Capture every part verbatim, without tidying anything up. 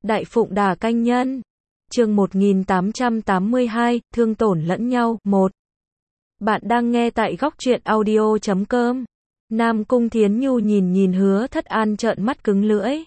Đại Phụng Đà Canh Nhân. Chương một nghìn tám trăm tám mươi hai, thương tổn lẫn nhau. một. Bạn đang nghe tại góc truyện audio chấm com. Nam Cung Thiến Nhu nhìn nhìn Hứa Thất An trợn mắt cứng lưỡi.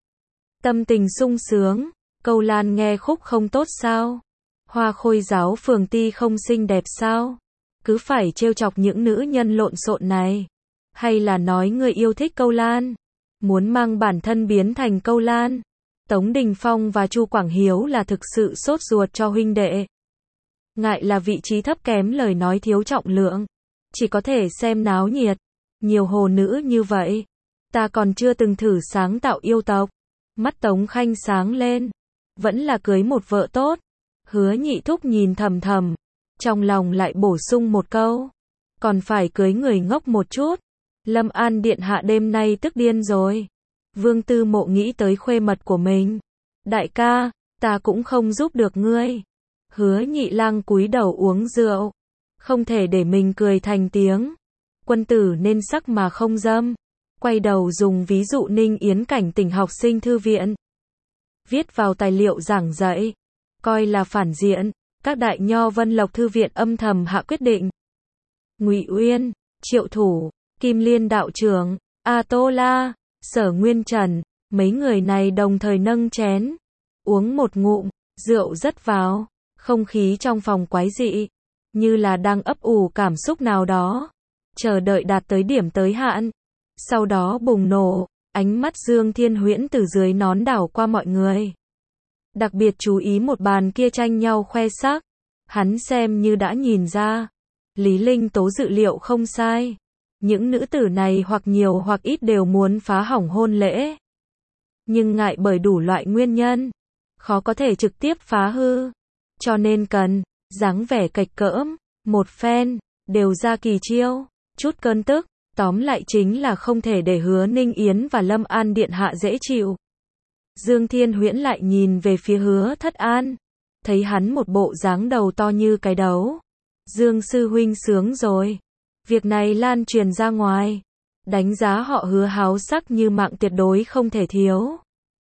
Tâm tình sung sướng, Câu Lan nghe khúc không tốt sao? Hoa Khôi giáo phường ti không xinh đẹp sao? Cứ phải trêu chọc những nữ nhân lộn xộn này. Hay là nói người yêu thích Câu Lan? Muốn mang bản thân biến thành Câu Lan? Tống Đình Phong và Chu Quảng Hiếu là thực sự sốt ruột cho huynh đệ. Ngại là vị trí thấp kém, lời nói thiếu trọng lượng. Chỉ có thể xem náo nhiệt. Nhiều hồ nữ như vậy. Ta còn chưa từng thử sáng tạo yêu tộc. Mắt Tống Khanh sáng lên. Vẫn là cưới một vợ tốt. Hứa Nhị Thúc nhìn thầm thầm. Trong lòng lại bổ sung một câu. Còn phải cưới người ngốc một chút. Lâm An Điện Hạ đêm nay tức điên rồi. Vương Tư Mộ nghĩ tới khuê mật của mình. Đại ca, ta cũng không giúp được ngươi. Hứa Nhị Lang cúi đầu uống rượu. Không thể để mình cười thành tiếng. Quân tử nên sắc mà không dâm. Quay đầu dùng ví dụ Ninh Yến cảnh tỉnh học sinh thư viện. Viết vào tài liệu giảng dạy. Coi là phản diện. Các đại nho Vân Lộc thư viện âm thầm hạ quyết định. Ngụy Uyên, Triệu Thủ, Kim Liên đạo trưởng, A Tô La, Sở Nguyên Trần, mấy người này đồng thời nâng chén. Uống một ngụm, rượu rất vào. Không khí trong phòng quái dị. Như là đang ấp ủ cảm xúc nào đó. Chờ đợi đạt tới điểm tới hạn. Sau đó bùng nổ. Ánh mắt Dương Thiên Huyễn từ dưới nón đảo qua mọi người. Đặc biệt chú ý một bàn kia tranh nhau khoe sắc. Hắn xem như đã nhìn ra. Lý Linh Tố dự liệu không sai. Những nữ tử này hoặc nhiều hoặc ít đều muốn phá hỏng hôn lễ. Nhưng ngại bởi đủ loại nguyên nhân. Khó có thể trực tiếp phá hư. Cho nên cần, dáng vẻ cạch cỡm, một phen, đều ra kỳ chiêu, chút cơn tức. Tóm lại chính là không thể để Hứa Ninh Yến và Lâm An Điện Hạ dễ chịu. Dương Thiên Huyễn lại nhìn về phía Hứa Thất An. Thấy hắn một bộ dáng đầu to như cái đấu. Dương sư huynh sướng rồi. Việc này lan truyền ra ngoài. Đánh giá họ Hứa háo sắc như mạng tuyệt đối không thể thiếu.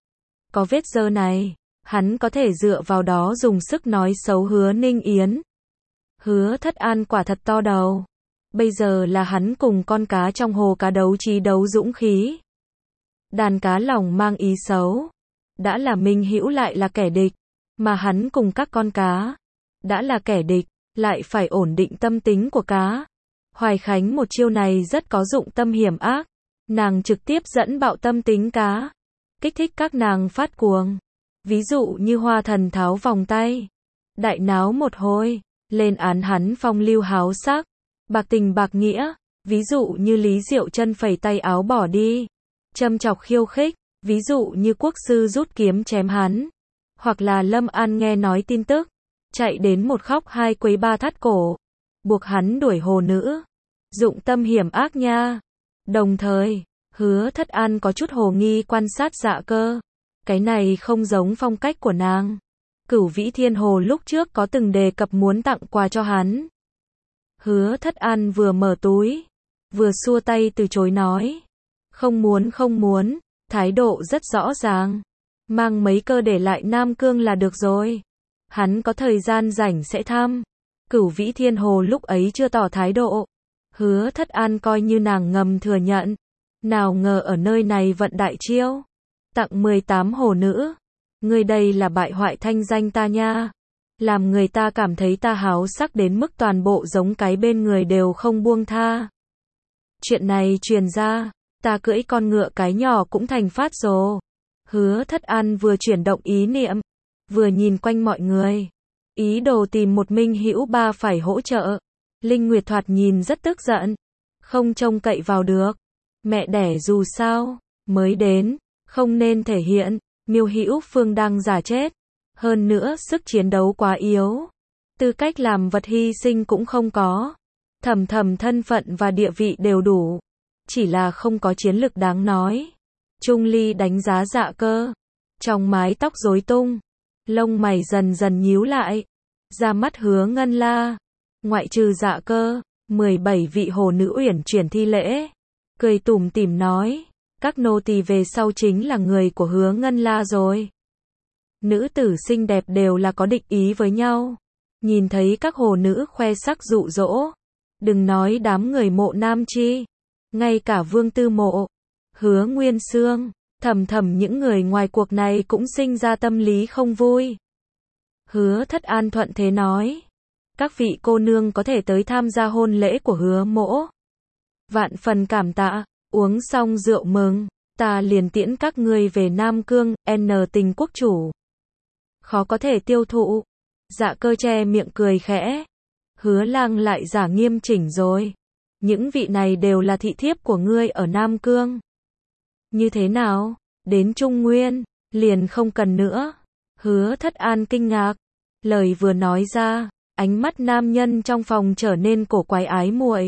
Có vết dơ này, hắn có thể dựa vào đó dùng sức nói xấu Hứa Ninh Yến. Hứa Thất An quả thật to đầu. Bây giờ là hắn cùng con cá trong hồ cá đấu trí đấu dũng khí. Đàn cá lòng mang ý xấu. Đã là minh hữu lại là kẻ địch. Mà hắn cùng các con cá. Đã là kẻ địch, lại phải ổn định tâm tính của cá. Hoài Khánh một chiêu này rất có dụng tâm hiểm ác. Nàng trực tiếp dẫn bạo tâm tính cá. Kích thích các nàng phát cuồng. Ví dụ như Hoa Thần tháo vòng tay. Đại náo một hồi. Lên án hắn phong lưu háo sắc. Bạc tình bạc nghĩa. Ví dụ như Lý Diệu Chân phẩy tay áo bỏ đi. Châm chọc khiêu khích. Ví dụ như Quốc sư rút kiếm chém hắn. Hoặc là Lâm An nghe nói tin tức. Chạy đến một khóc hai quấy ba thắt cổ. Buộc hắn đuổi hồ nữ. Dụng tâm hiểm ác nha. Đồng thời, Hứa Thất An có chút hồ nghi quan sát Dạ Cơ. Cái này không giống phong cách của nàng. Cửu Vĩ Thiên Hồ lúc trước có từng đề cập muốn tặng quà cho hắn. Hứa Thất An vừa mở túi, vừa xua tay từ chối nói. Không muốn không muốn, thái độ rất rõ ràng. Mang mấy cơ để lại Nam Cương là được rồi. Hắn có thời gian rảnh sẽ thăm. Cửu Vĩ Thiên Hồ lúc ấy chưa tỏ thái độ. Hứa Thất An coi như nàng ngầm thừa nhận. Nào ngờ ở nơi này vận đại chiêu. Tặng mười tám hồ nữ. Người đây là bại hoại thanh danh ta nha. Làm người ta cảm thấy ta háo sắc đến mức toàn bộ giống cái bên người đều không buông tha. Chuyện này truyền ra, ta cưỡi con ngựa cái nhỏ cũng thành phát rồ. Hứa Thất An vừa chuyển động ý niệm, vừa nhìn quanh mọi người. Ý đồ tìm một minh hữu ba phải hỗ trợ. Linh Nguyệt thoạt nhìn rất tức giận. Không trông cậy vào được. Mẹ đẻ dù sao, mới đến, không nên thể hiện. Miêu Hữu Phương đang giả chết. Hơn nữa sức chiến đấu quá yếu. Tư cách làm vật hy sinh cũng không có. Thầm thầm thân phận và địa vị đều đủ. Chỉ là không có chiến lực đáng nói. Trung Ly đánh giá Dạ Cơ. Trong mái tóc rối tung. Lông mày dần dần nhíu lại. Ra mắt Hứa Ngân La. Ngoại trừ Dạ Cơ, mười bảy vị hồ nữ uyển chuyển thi lễ. Cười tủm tỉm nói. Các nô tỳ về sau chính là người của Hứa Ngân La rồi. nữ tử xinh đẹp đều là có địch ý với nhau. Nhìn thấy các hồ nữ khoe sắc dụ dỗ. Đừng nói đám người Mộ Nam Chi. Ngay cả Vương Tư Mộ, Hứa Nguyên Xương, thầm thầm những người ngoài cuộc này cũng sinh ra tâm lý không vui. Hứa Thất An thuận thế nói. Các vị cô nương có thể tới tham gia hôn lễ của Hứa mỗ. Vạn phần cảm tạ, uống xong rượu mừng, ta liền tiễn các ngươi về Nam Cương, N Tình quốc chủ. Khó có thể tiêu thụ. Dạ Cơ che miệng cười khẽ. Hứa Lang lại giả nghiêm chỉnh rồi. Những vị này đều là thị thiếp của ngươi ở Nam Cương. Như thế nào? Đến Trung Nguyên, liền không cần nữa. Hứa Thất An kinh ngạc. Lời vừa nói ra, ánh mắt nam nhân trong phòng trở nên cổ quái ái muội.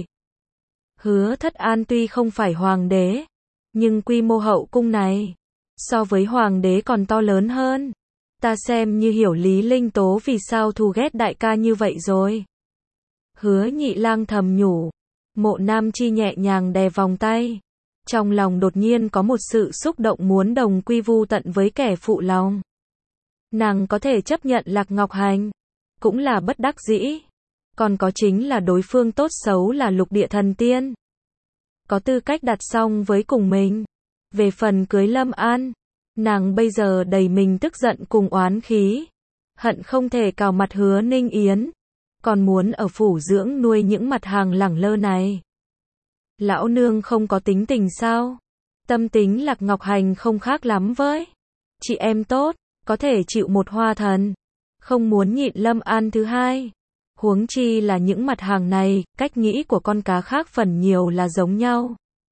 Hứa Thất An tuy không phải hoàng đế, nhưng quy mô hậu cung này, so với hoàng đế còn to lớn hơn. Ta xem như hiểu Lý Linh Tố vì sao thù ghét đại ca như vậy rồi. Hứa Nhị Lang thầm nhủ. Mộ Nam Chi nhẹ nhàng đè vòng tay. Trong lòng đột nhiên có một sự xúc động muốn đồng quy vu tận với kẻ phụ lòng. Nàng có thể chấp nhận Lạc Ngọc Hành, cũng là bất đắc dĩ. Còn có chính là đối phương tốt xấu là lục địa thần tiên. Có tư cách đặt song với cùng mình. Về phần cưới Lâm An, nàng bây giờ đầy mình tức giận cùng oán khí. Hận không thể cào mặt Hứa Ninh Yến. Còn muốn ở phủ dưỡng nuôi những mặt hàng lẳng lơ này. Lão nương không có tính tình sao? Tâm tính Lạc Ngọc Hành không khác lắm với chị em tốt, có thể chịu một hoa thần. Không muốn nhịn Lâm An thứ hai. Huống chi là những mặt hàng này, cách nghĩ của con cá khác phần nhiều là giống nhau.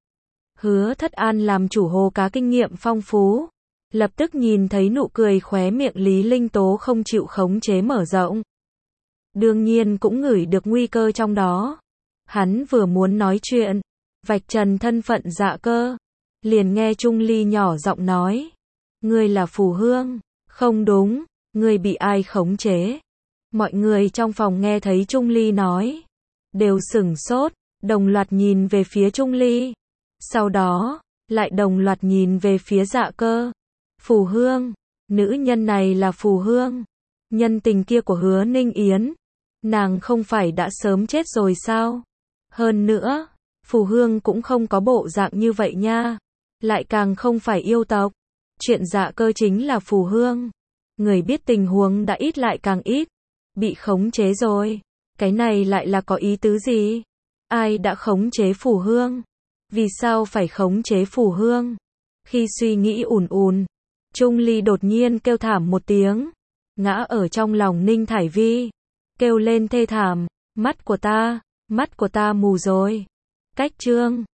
Hứa Thất An làm chủ hồ cá kinh nghiệm phong phú. Lập tức nhìn thấy nụ cười khóe miệng Lý Linh Tố không chịu khống chế mở rộng. Đương nhiên cũng ngửi được nguy cơ trong đó. Hắn vừa muốn nói chuyện, vạch trần thân phận Dạ Cơ, liền nghe Trung Ly nhỏ giọng nói. Ngươi là Phù Hương. Không đúng, ngươi bị ai khống chế? Mọi người trong phòng nghe thấy Trung Ly nói, đều sửng sốt, đồng loạt nhìn về phía Trung Ly. Sau đó, lại đồng loạt nhìn về phía Dạ Cơ. Phù Hương, nữ nhân này là Phù Hương, nhân tình kia của Hứa Ninh Yến. Nàng không phải đã sớm chết rồi sao? Hơn nữa, Phù Hương cũng không có bộ dạng như vậy nha. Lại càng không phải yêu tộc. Chuyện Dạ Cơ chính là Phù Hương. Người biết tình huống đã ít lại càng ít. Bị khống chế rồi. Cái này lại là có ý tứ gì? Ai đã khống chế Phù Hương? Vì sao phải khống chế Phù Hương? Khi suy nghĩ ùn ùn, Trung Ly đột nhiên kêu thảm một tiếng. Ngã ở trong lòng Ninh Thải Vi. Kêu lên thê thảm. Mắt của ta, mắt của ta mù rồi. Cách chương